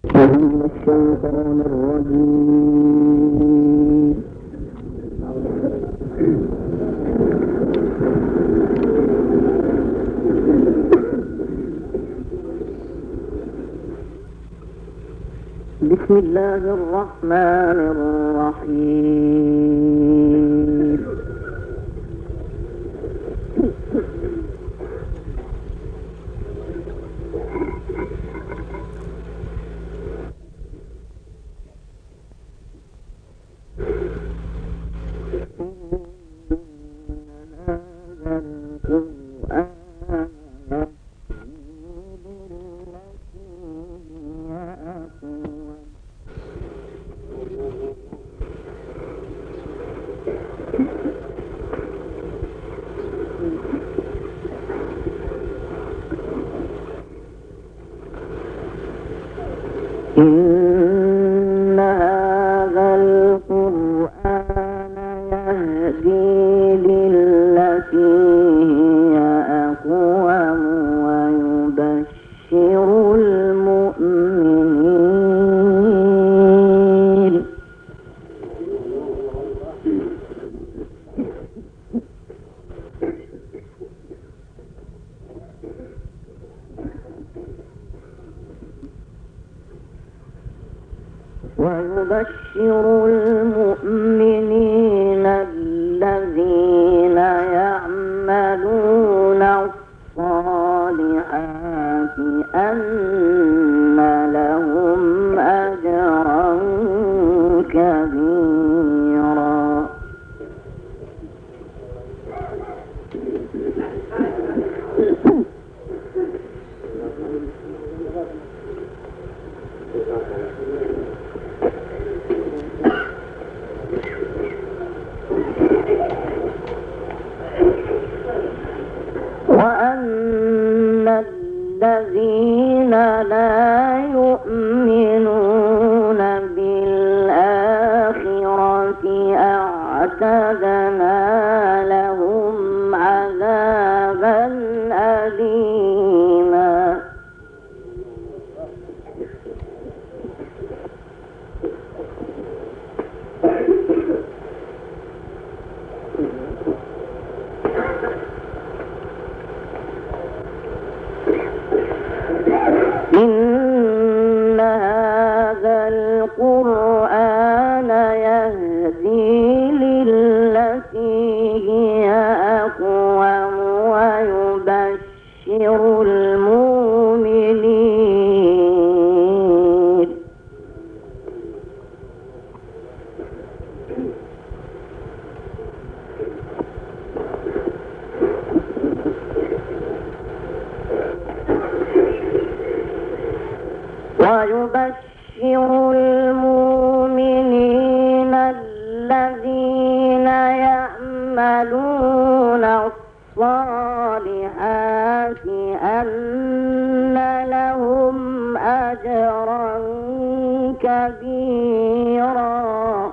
من الشيطان الرجيم. بسم الله الرحمن الرحيم. إن هذا القرآن يهدي للتي هي أقوم ويبشر المؤمنين الذين يعملون الصالحات أن لهم أجرا كبيرا. وأن الذين لا يؤمنون بالآخرة أعتدنا لهم عذابا أليما. إن هذا القرآن يهدي للتي هي أقوم ويبشر المؤمنين الذين يعملون الصالحات أن لهم أجرا كبيرا.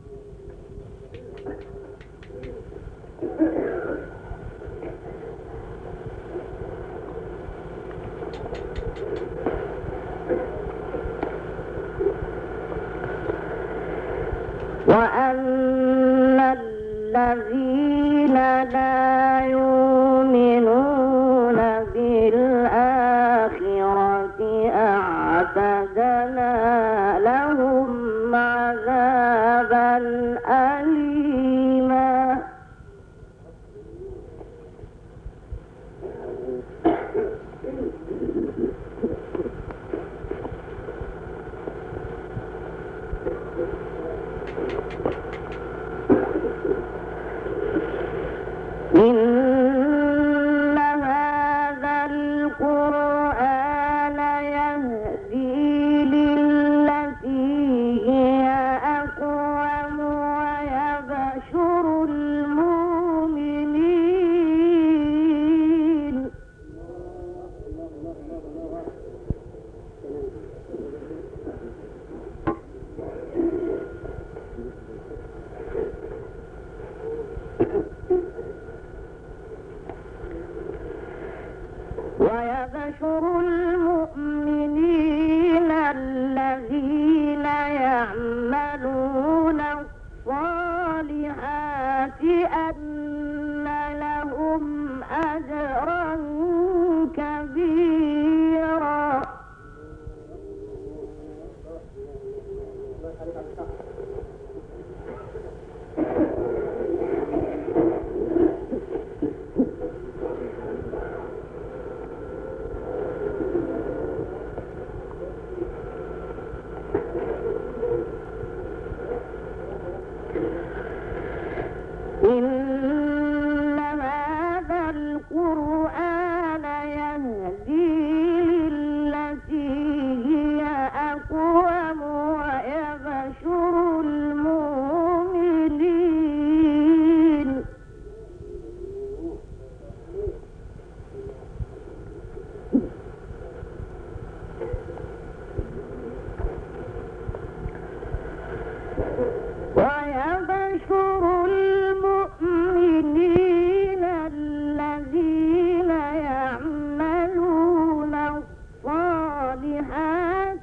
وأن الذين لا يؤمنون بالآخرة أعتدنا لهم عذابا أليما. إن هذا القرآن يهدي للتي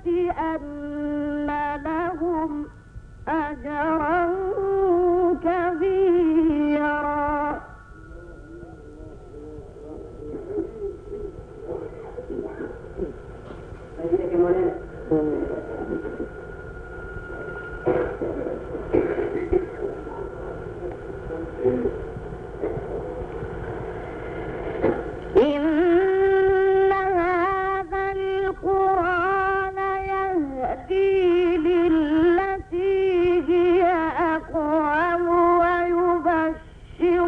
أن لهم أجرا كبيرا. إن هذا القرآن يهدي للتي هي أقوم ويبشر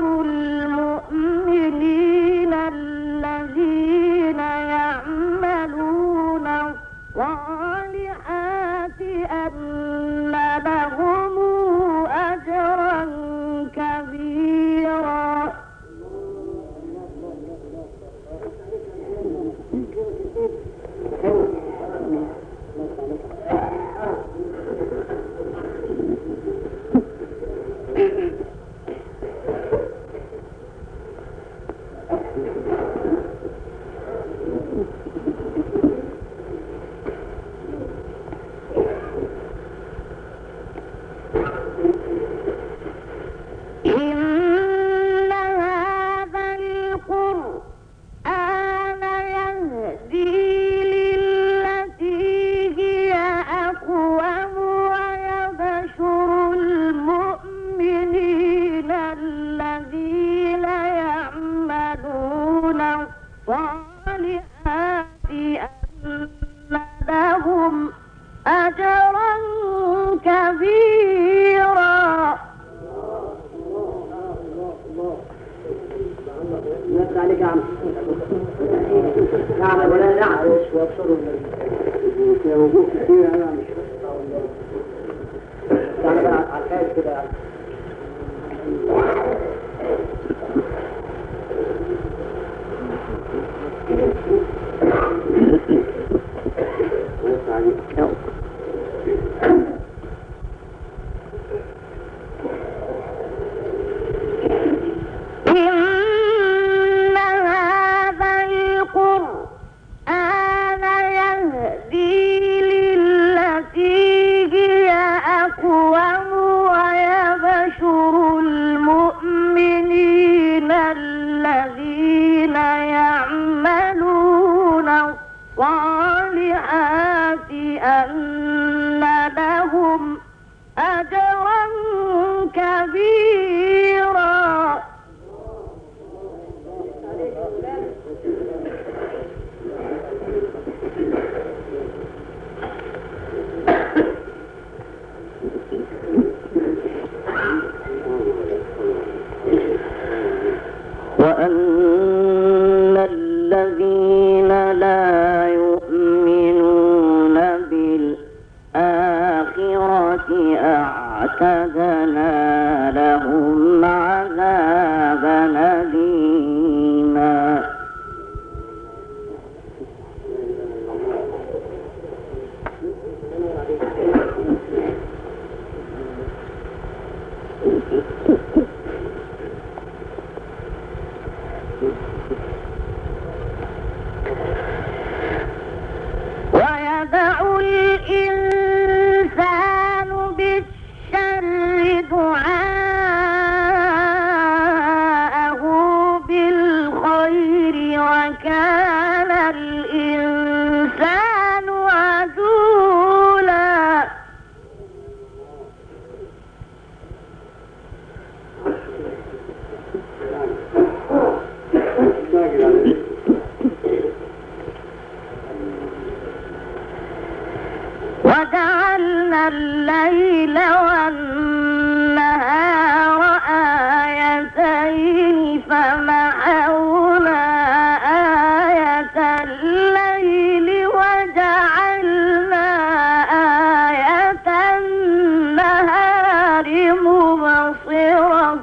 المؤمنين الذين يعملون الصالحات أن لهم أجرا كبيرا. وأن الذين لا يؤمنون بالآخرة أعتدنا لهم عذابا أليما. ويدع الإنسان بالشر دعاءه بالخير وكان الإنسان عجولا. وجعلنا الليل والنهار آيتين فمحونا آية الليل وجعلنا آية النهار مبصرة.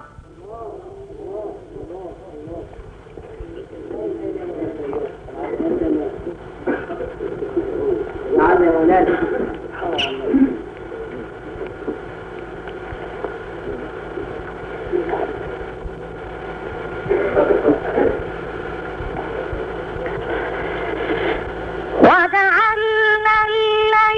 وجعلنا الليل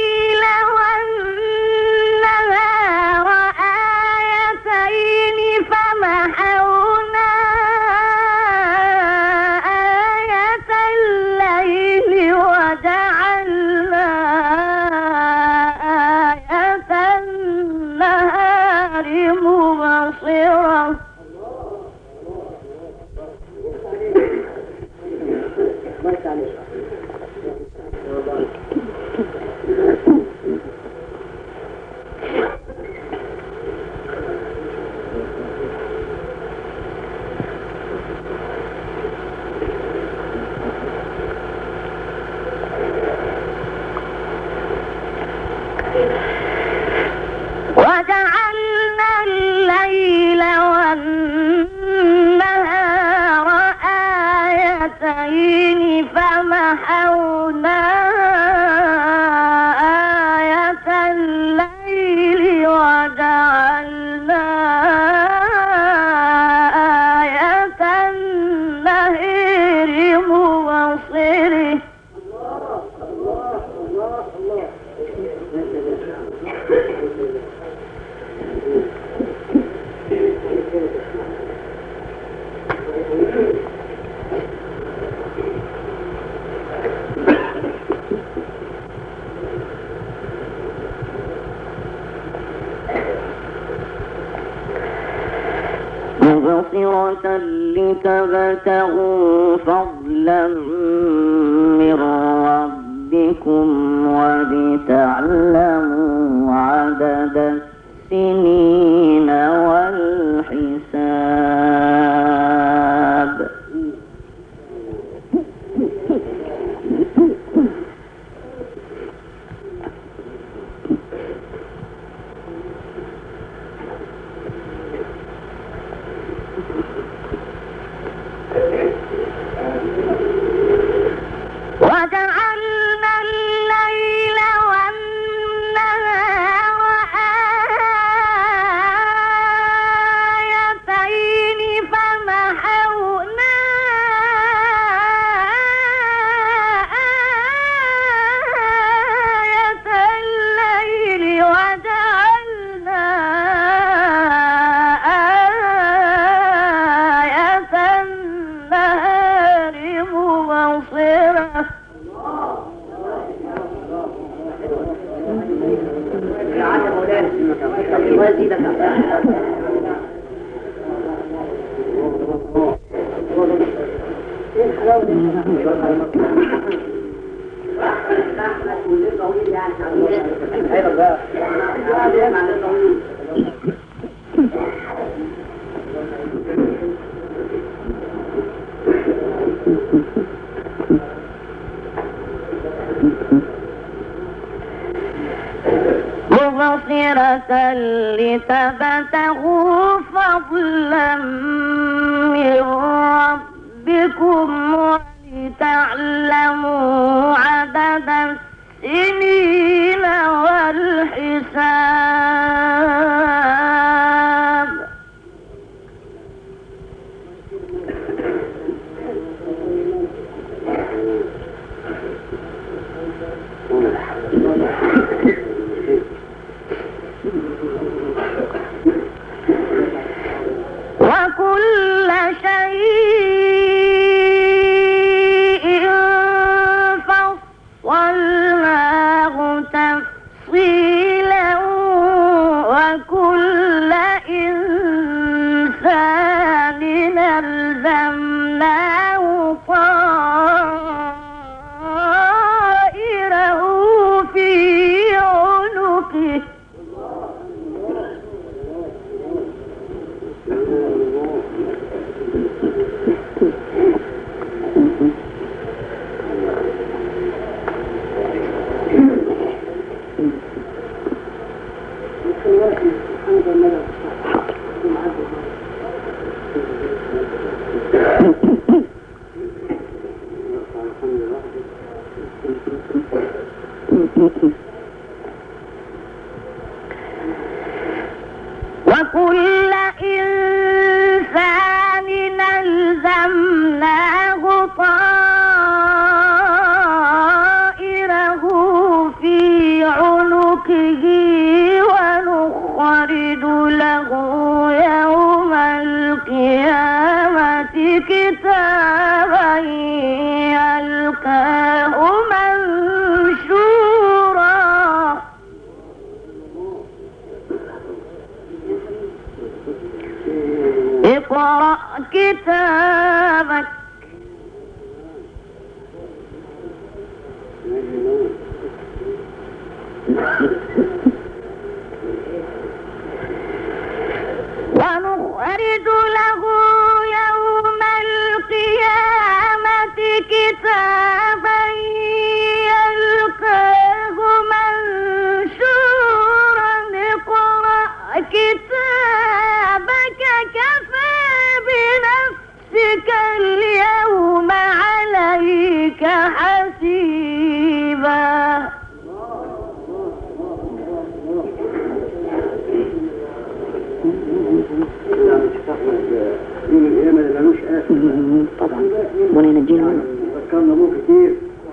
مبصرة لتبتغوا فضلا من ربكم ولتعلموا عدد السنين والحساب. وجعلنا الليل والنهار آيتين فمحونا آية الليل وجعلنا آية النهار مبصرة. مبصرة لتبتغوا فضلا من ربكم ولتعلموا عدد السنين والحساب. وكل شيء فصلناه تفصيلا وكل إنسان ألزمناه طائره في عنقه. وكل إنسان ألزمناه طائره في عنقه ونخرج له يوم القيامة كتابا يلقاه منشورا. اقرأ كتابك ونخرج له يوم القيامة كتابا يلقاه منشورا. اقرأ كتابك كفى بنفسك اليوم عليك حسيبا. طبعا ربنا ينجينا منه. ذكرنا ابوه كتير.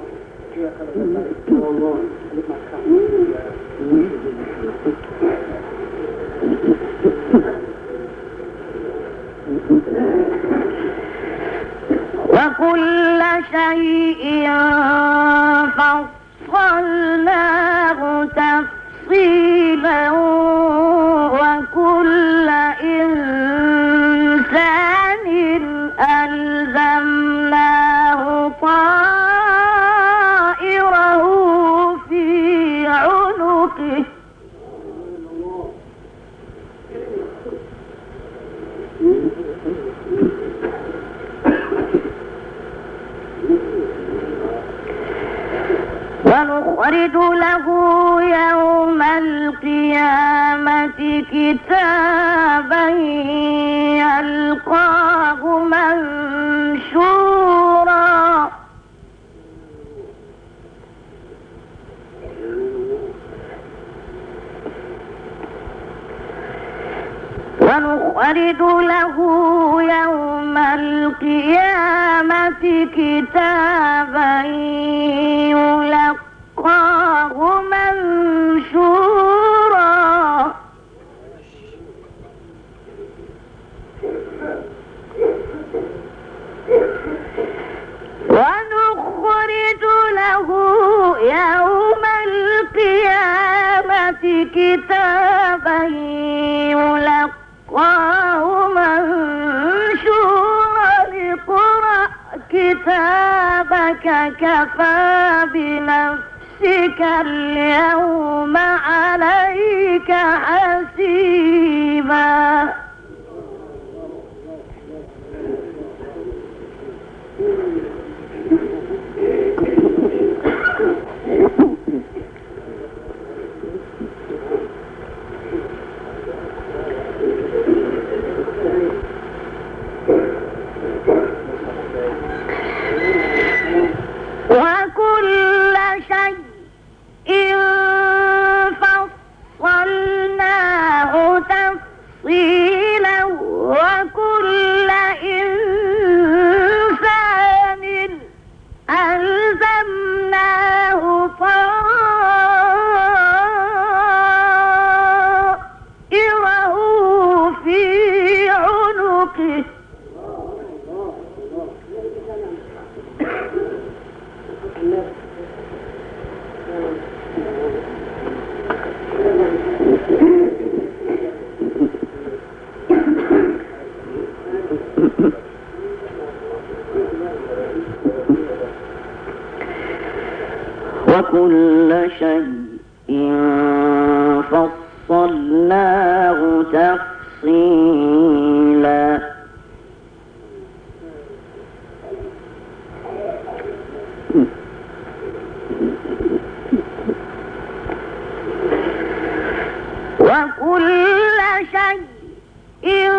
وكل شيء فصلناه تفصيلا وكل إنسان عنقه ونخرج له يوم القيامة كتابا يلقاه منشورا ونخرج له يوم القيامة كتابا يلقاه منشورا ونخرج له يوم القيامة كتابا يلقاه منشورا اقرأ كتابك كفى بنفسك اليوم عليك حسيبا وكل شيء فصلناه تفصيلا وكل إنسان ألزمناه طائره في عنقه وكل شيء فصلناه تفصيلا وكل شيء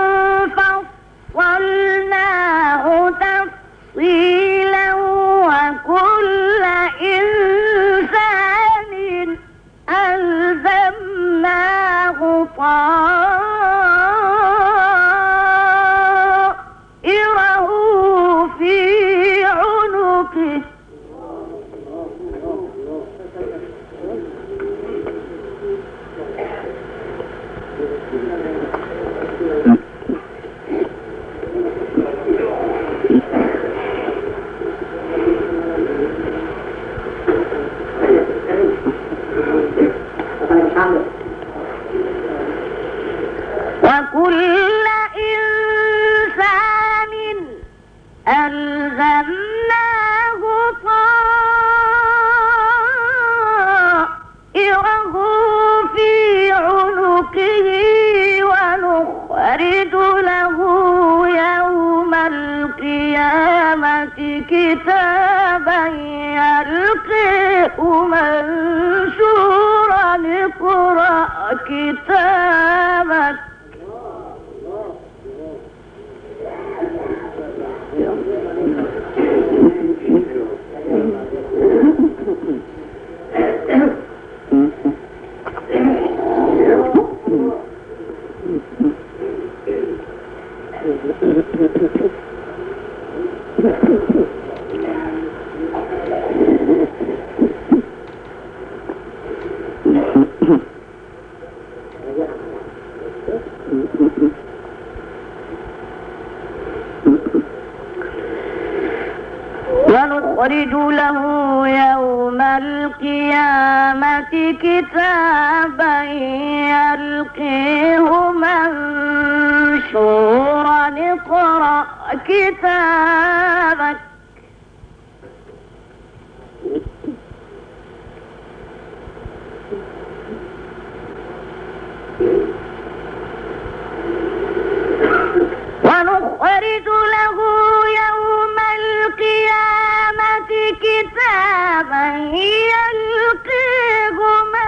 فصلناه تفصيلا وكل إنسان ألزمناه طائره في عنقه وكل إنسان ألزمناه طائره في عنقه ونخرج له يوم القيامة كتابا يلقاه منشورا اقرأ كتابك ونخرج له يوم القيامة كتابا يلقيه منشورا اقرأ كتابك ونخرج له يوم القيامة كتابا يلقيه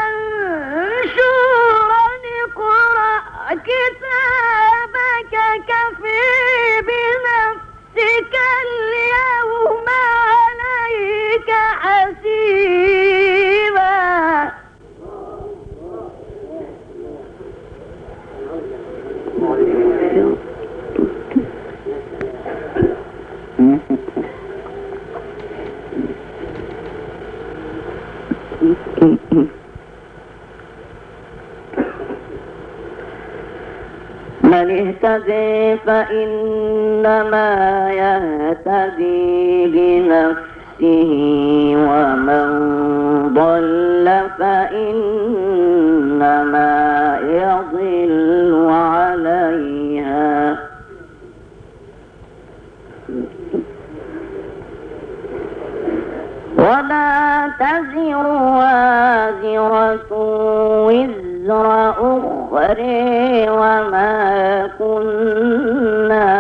منشورا اقرأ كتابك كفى بنفسك اليوم عليك حسيبا. من اهتدي فإنما يهتدي لنفسه ومن ضل فإنما يضل عليها ولا تزر وازرة وزر أخرى وما كنا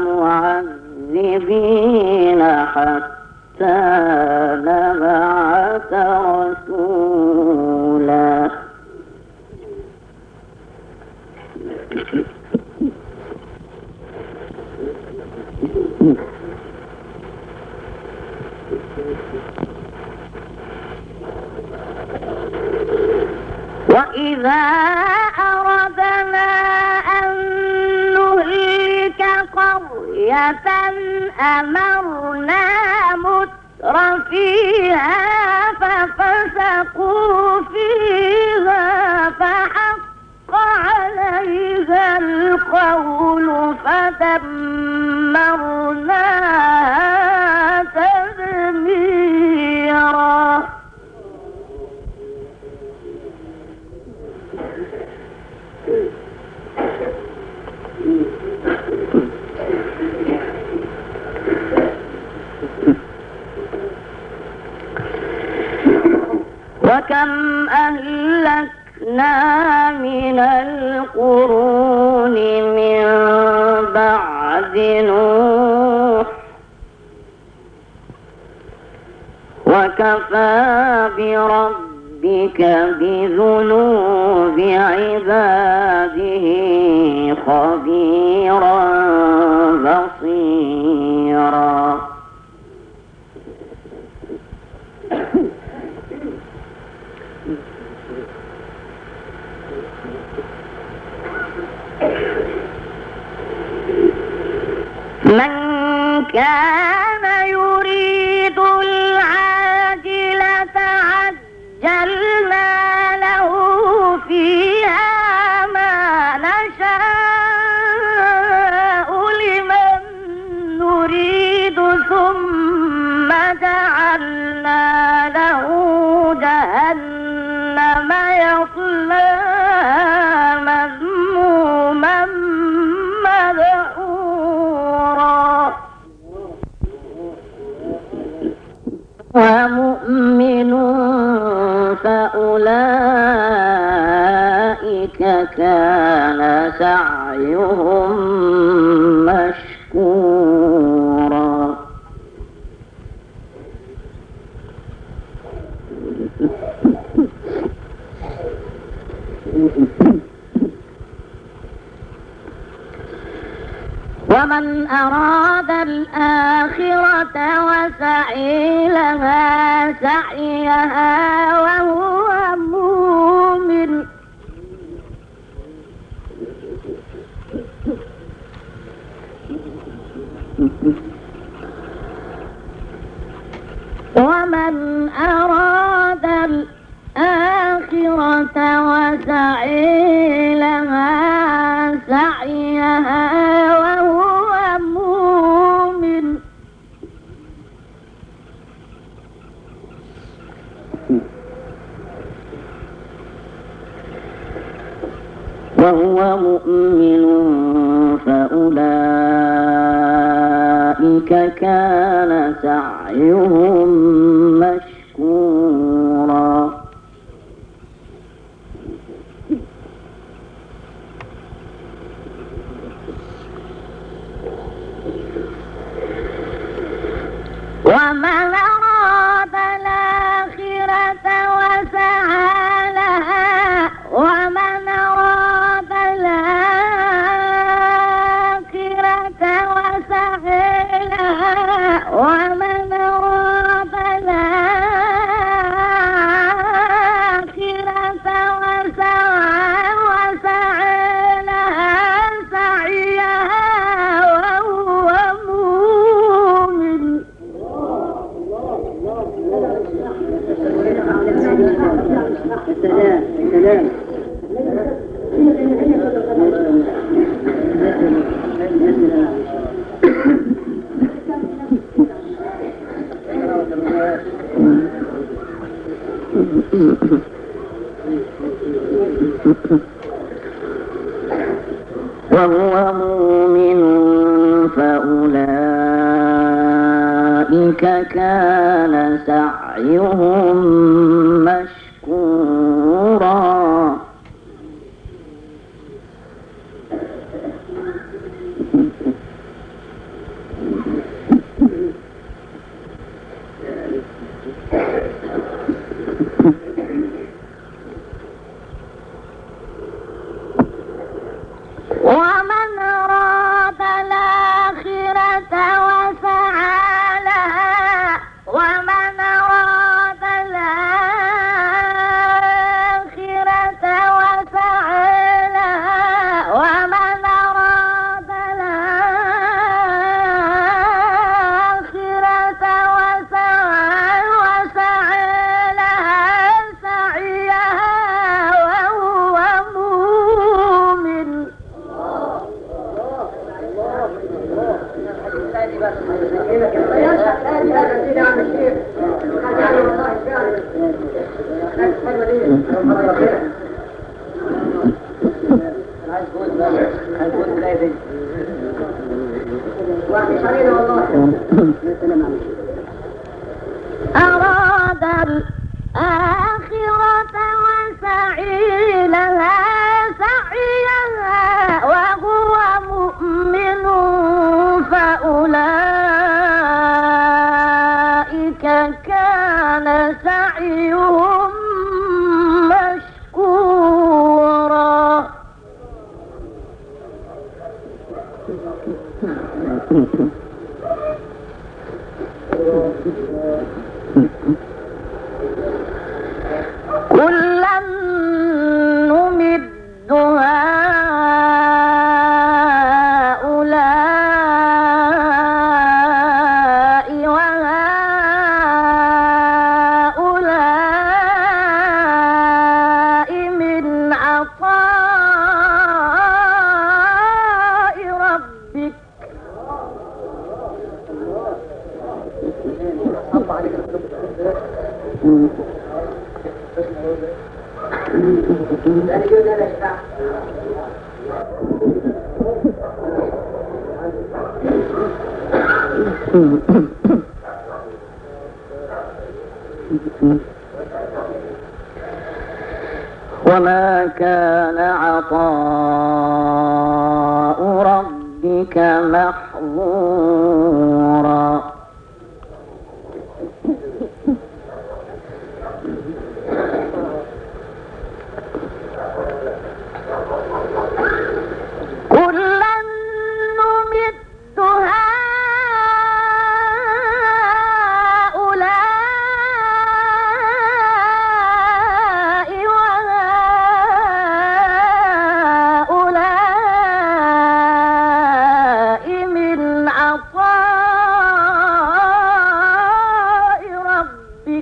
معذبين حتى نبعث رسولا. وإذا أردنا أن نهلك قرية أمرنا متر فيها ففسقوا فيها فحق عليها القول فدمرناها تدميرا. وكم أهلكنا من القرون من بعد نوح وكفى بربك بذنوب عباده خبيرا بصيرا. من كان يريد العاجلة عجلنا له فيها ما نشاء لمن نريد ثم جعلنا له جهنم يصلاها مذموما مدحورا. ومؤمن فأولئك كان سعيهم مشكورا. ومن أراد الآخرة وسعي لها سعيها وهو مؤمن ومن أراد الآخرة وسعي لها سعيها وهو مؤمن فأولئك كان سعيهم مشكورا. ومن أراد الآخرة وسعى لها ومن أراد الآخرة وسعى لها ومن أراد الآخرة وسعى لها سعيها وهو مؤمن. وهو مؤمن فأولئك كان سعيهم مشكورا. ومن أراد الآخرة وسعى لها ومن أراد الآخرة وسعى لها ومن أراد الآخرة وسعى لها سعيها وهو مؤمن. أراد الآخرة وسعي لها سعيها وهو مؤمن فأولئك كان سعيهم مشكورا. كلا نمد هؤلاء وهؤلاء من عطاء ربك. وما كان عطاء ربك محظورا. كلا نمد هؤلاء وهؤلاء من عطاء ربك.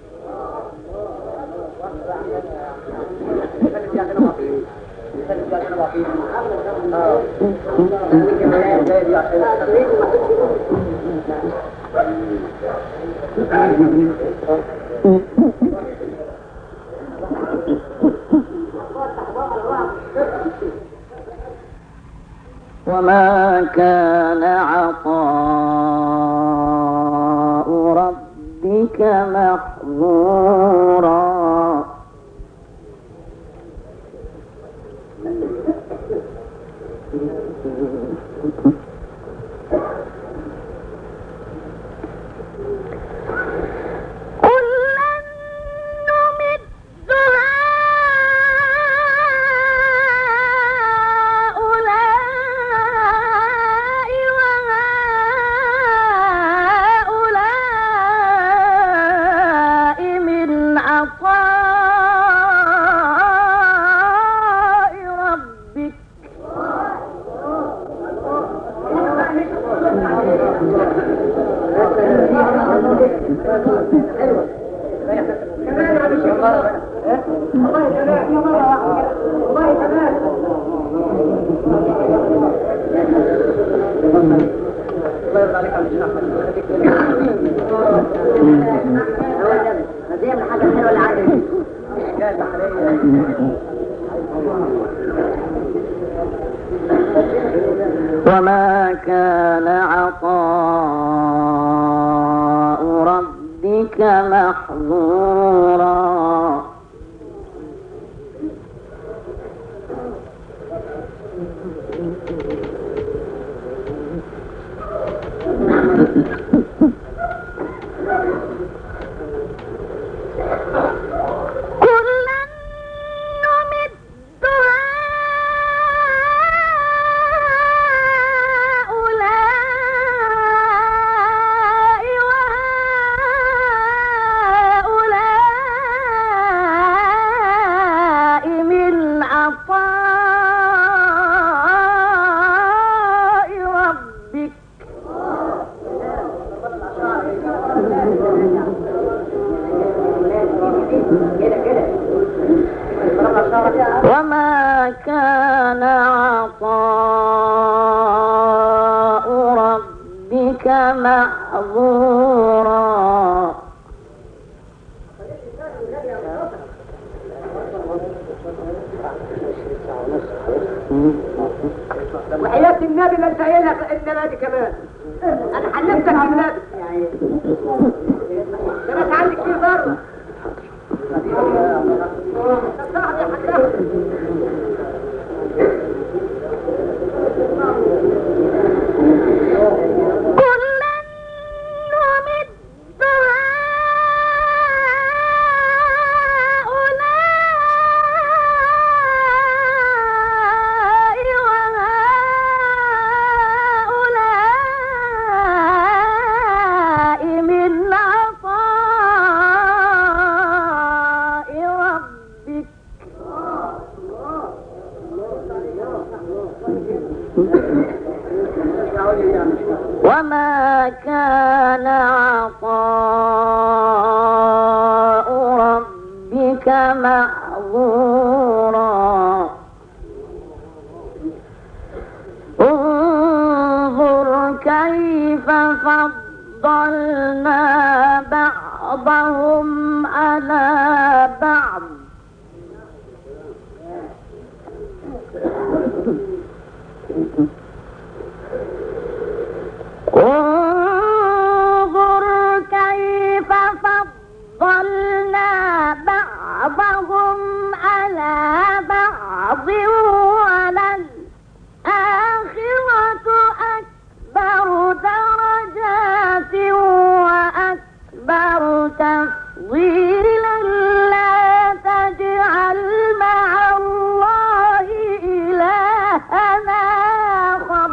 وما كان عطاء ربك محظورا. وما كان عطاء ربك محظورا وما كان عطاء ربك محظورا وحياة النبي لا انت قايلها النبي دي كمان انا حلفتك بالنبي كانت عندك في بره وما كان عطاء ربك محظورا انظر كيف فضلنا بعضهم على بعض انظر كيف فضلنا بعضهم على بعض وللآخرة أكبر درجات وأكبر تفضيلا لا تجعل مع الله إلهنا آخر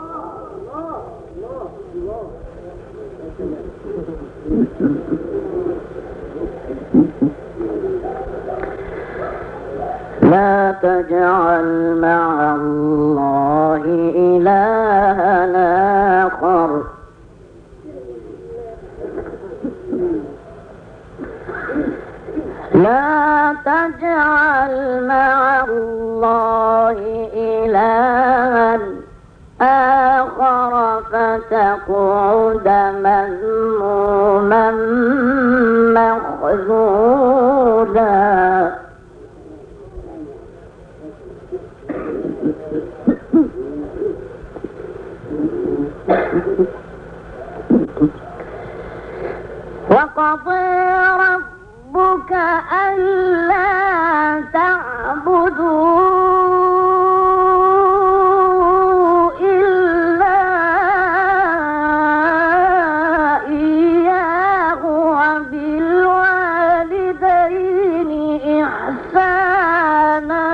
لا تجعل مع الله إلهنا آخر لا تجعل مع الله إلها آخر فتقعد مذموما مخذولا وقضى ربك ألا تعبدوا إلا إياه وبالوالدين إحسانا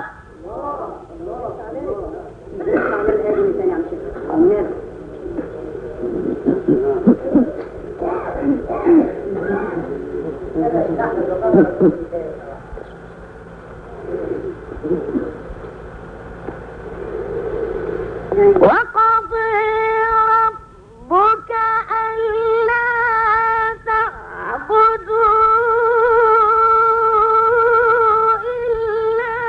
وقضى ربك ألا تعبدوا إلا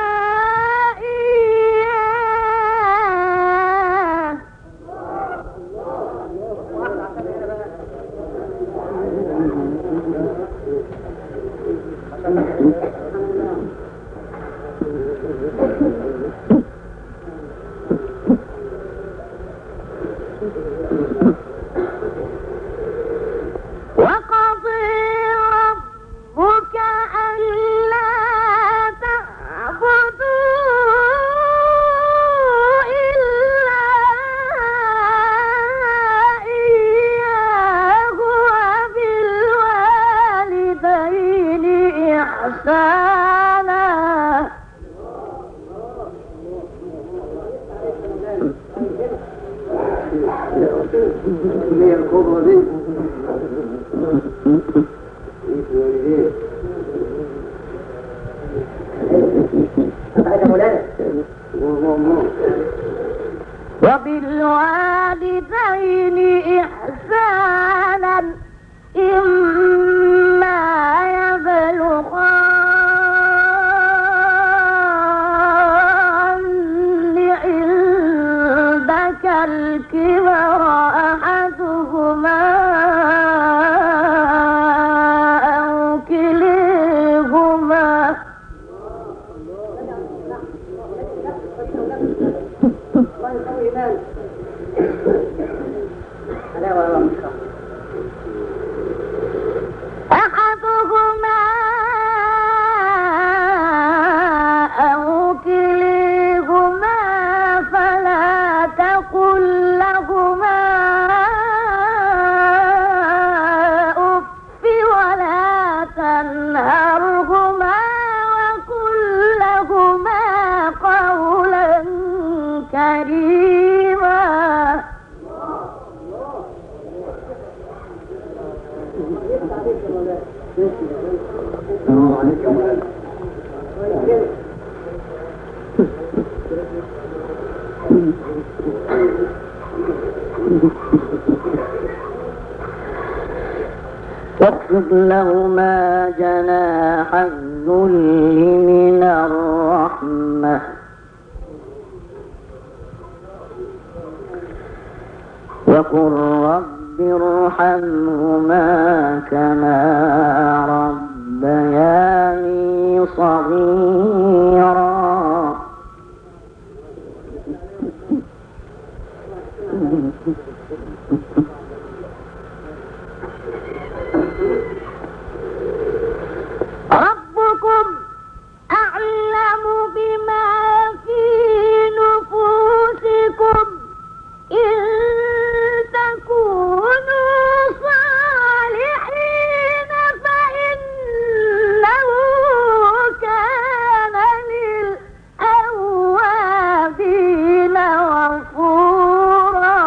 إياه وبالوالدين إحسانا إما يبلغن عندك الكبر أحدهما أو كليهما أحدهما أو كليهما فلا تقل لهما أف ولا تنهرهما وقل لهما قولا كريما. واخفض لهما جناح الذل من الرحمة وقل رب ارحمهما كما ربياني صغيرا. ربكم أعلم بما في نفوسكم إن تكونوا صالحين فإنه كان للأوابين غفورا.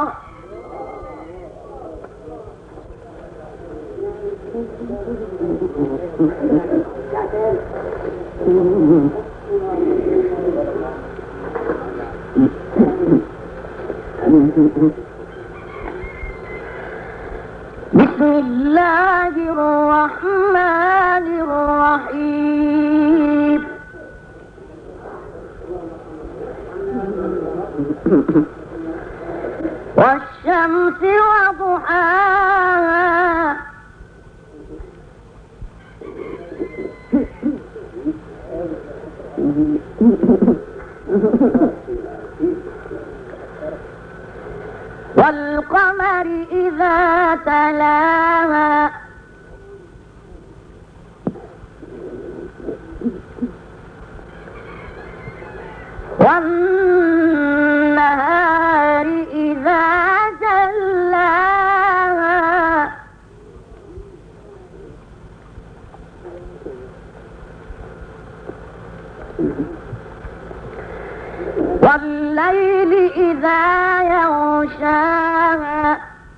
بسم الله الرحمن الرحيم. والشمس وضحاها والقمر إذا تلاها والنهار إذا جلاها والليل إذا يغشاها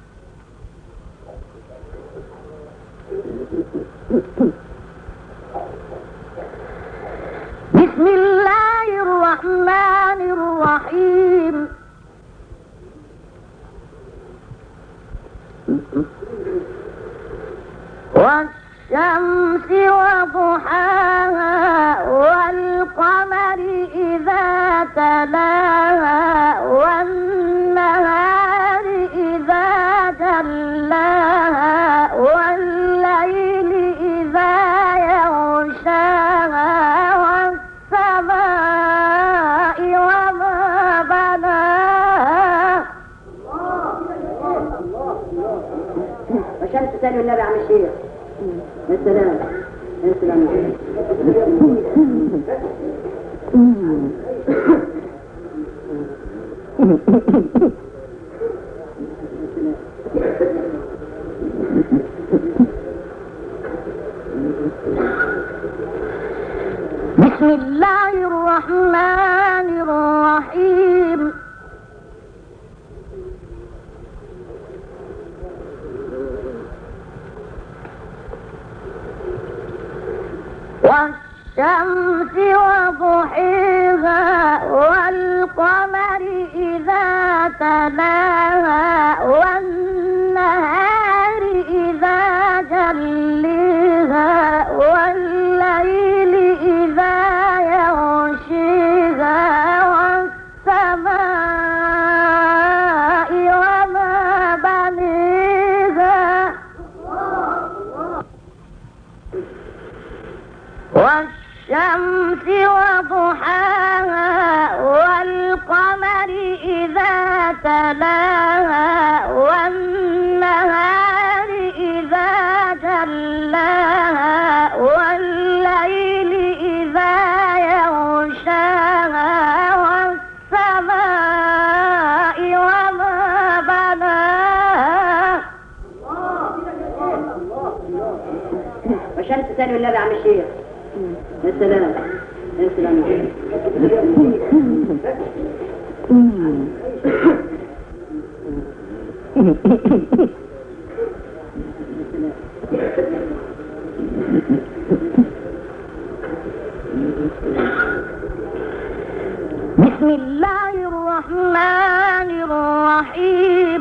بسم الله الرحمن الرحيم. والشمس وضحاها والقمر إذا تلاها والنهار إذا جلاها والليل إذا يغشاها والسماء وما بناها. وشمس تسأل النبي عن الشيخ. السلام السلام. بسم الله الرحمن الرحيم والشمس وضحيها والقمر إذا تلاها والنهار إذا جليها والليل إذا يغشيها والسماء وما بنيها والشمس وضحاها والقمر إذا تلاها والنهار إذا جلاها والليل إذا يغشاها والسماء وما بناها. والشمس ثاني والنبي عم الشيخ. يا سلام يا سلام. بسم الله الرحمن الرحيم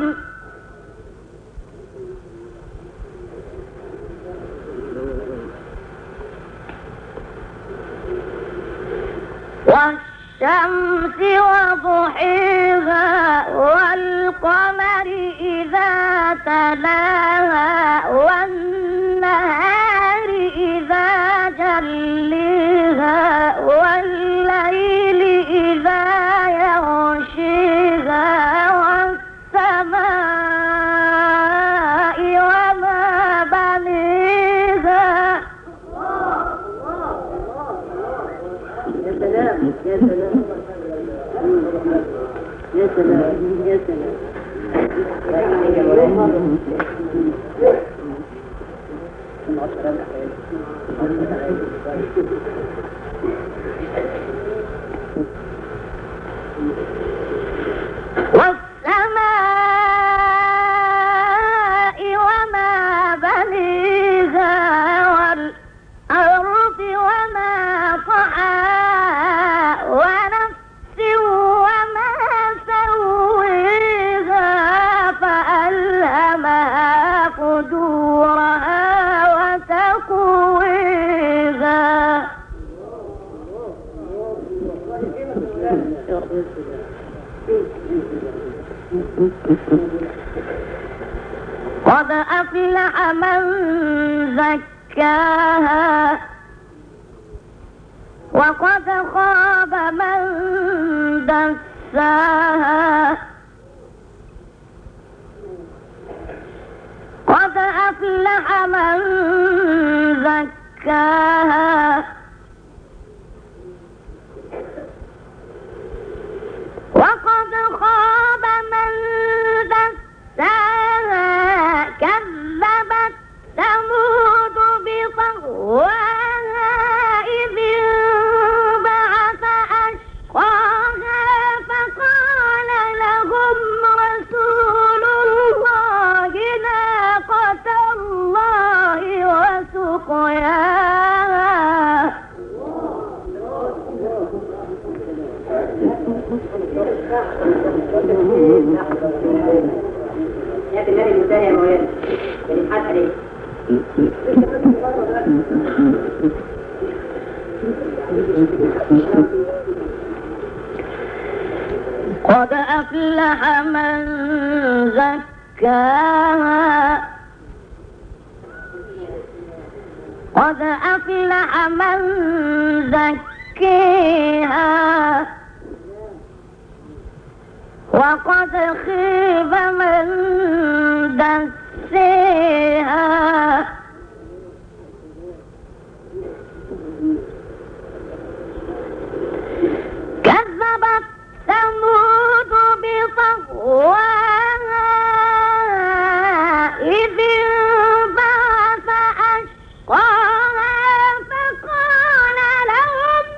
والشمس وضحيها والقمر إذا تلاها والنهار إذا جليها والليل إذا يغشيها والسماء وما بنيها. يا سلام يا سلام يا سلام يا سلام. والسماء وما بنيها والأرض وما طحاها ونفس وما سويها فألهمها فجورها وتقويها. قد أفلح من زكاها وقد خاب من دساها. قد أفلح من زكاها وقد خاب من دساها. كذبت ثمود بطغواها إذ انبعث أشقاها فقال لهم رسول الله ناقة الله وسقياها. يا النبي المثال يا مولانا بنتحط عليه. قد أفلح من زكاها قد أفلح من زكيها وقد خيب من دسيها. كذبت ثمود بطغواها إذ انبعث أشقاها فقال لهم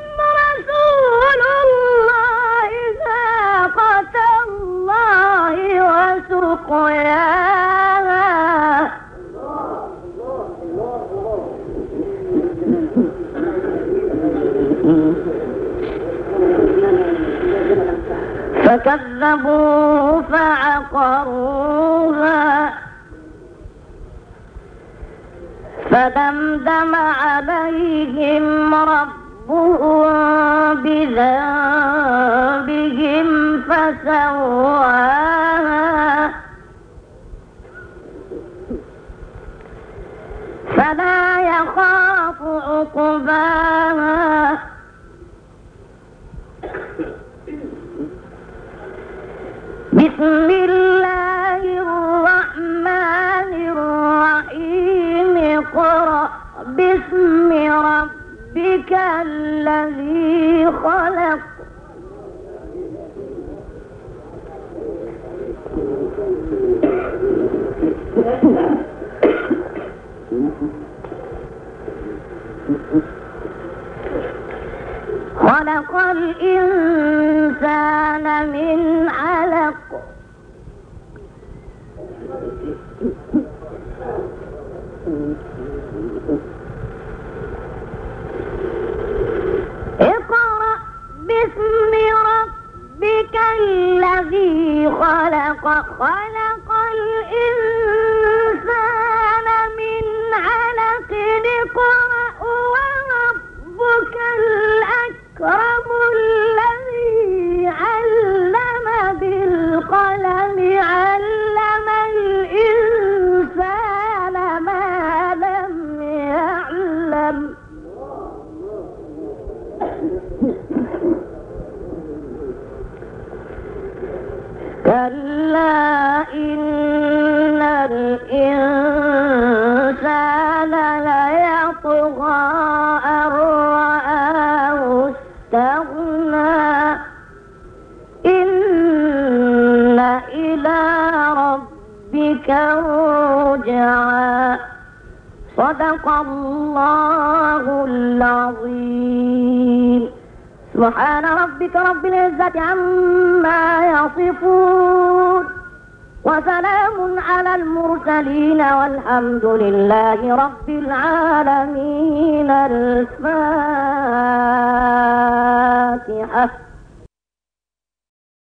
فكذبوه فعقروها فدمدم عليهم ربهم بذنبهم فسواها فلا يخاف عقباها بسم الله الرحمن الرحيم اقرأ باسم ربك الذي خلق خلق الإنسان من علق اقرأ باسم ربك الذي خلق خلق الإنسان من علق اقرأ وربك الأكرم الذي علم بالقلم علم الإنسان ما لم يعلم كلا إن الإنسان ليطغى أن رآه استغنى إن إلى ربك الرجعى صدق الله العظيم سبحان ربك رب العزة عما يصفون وسلام على المرسلين والحمد لله رب العالمين الفاتحة.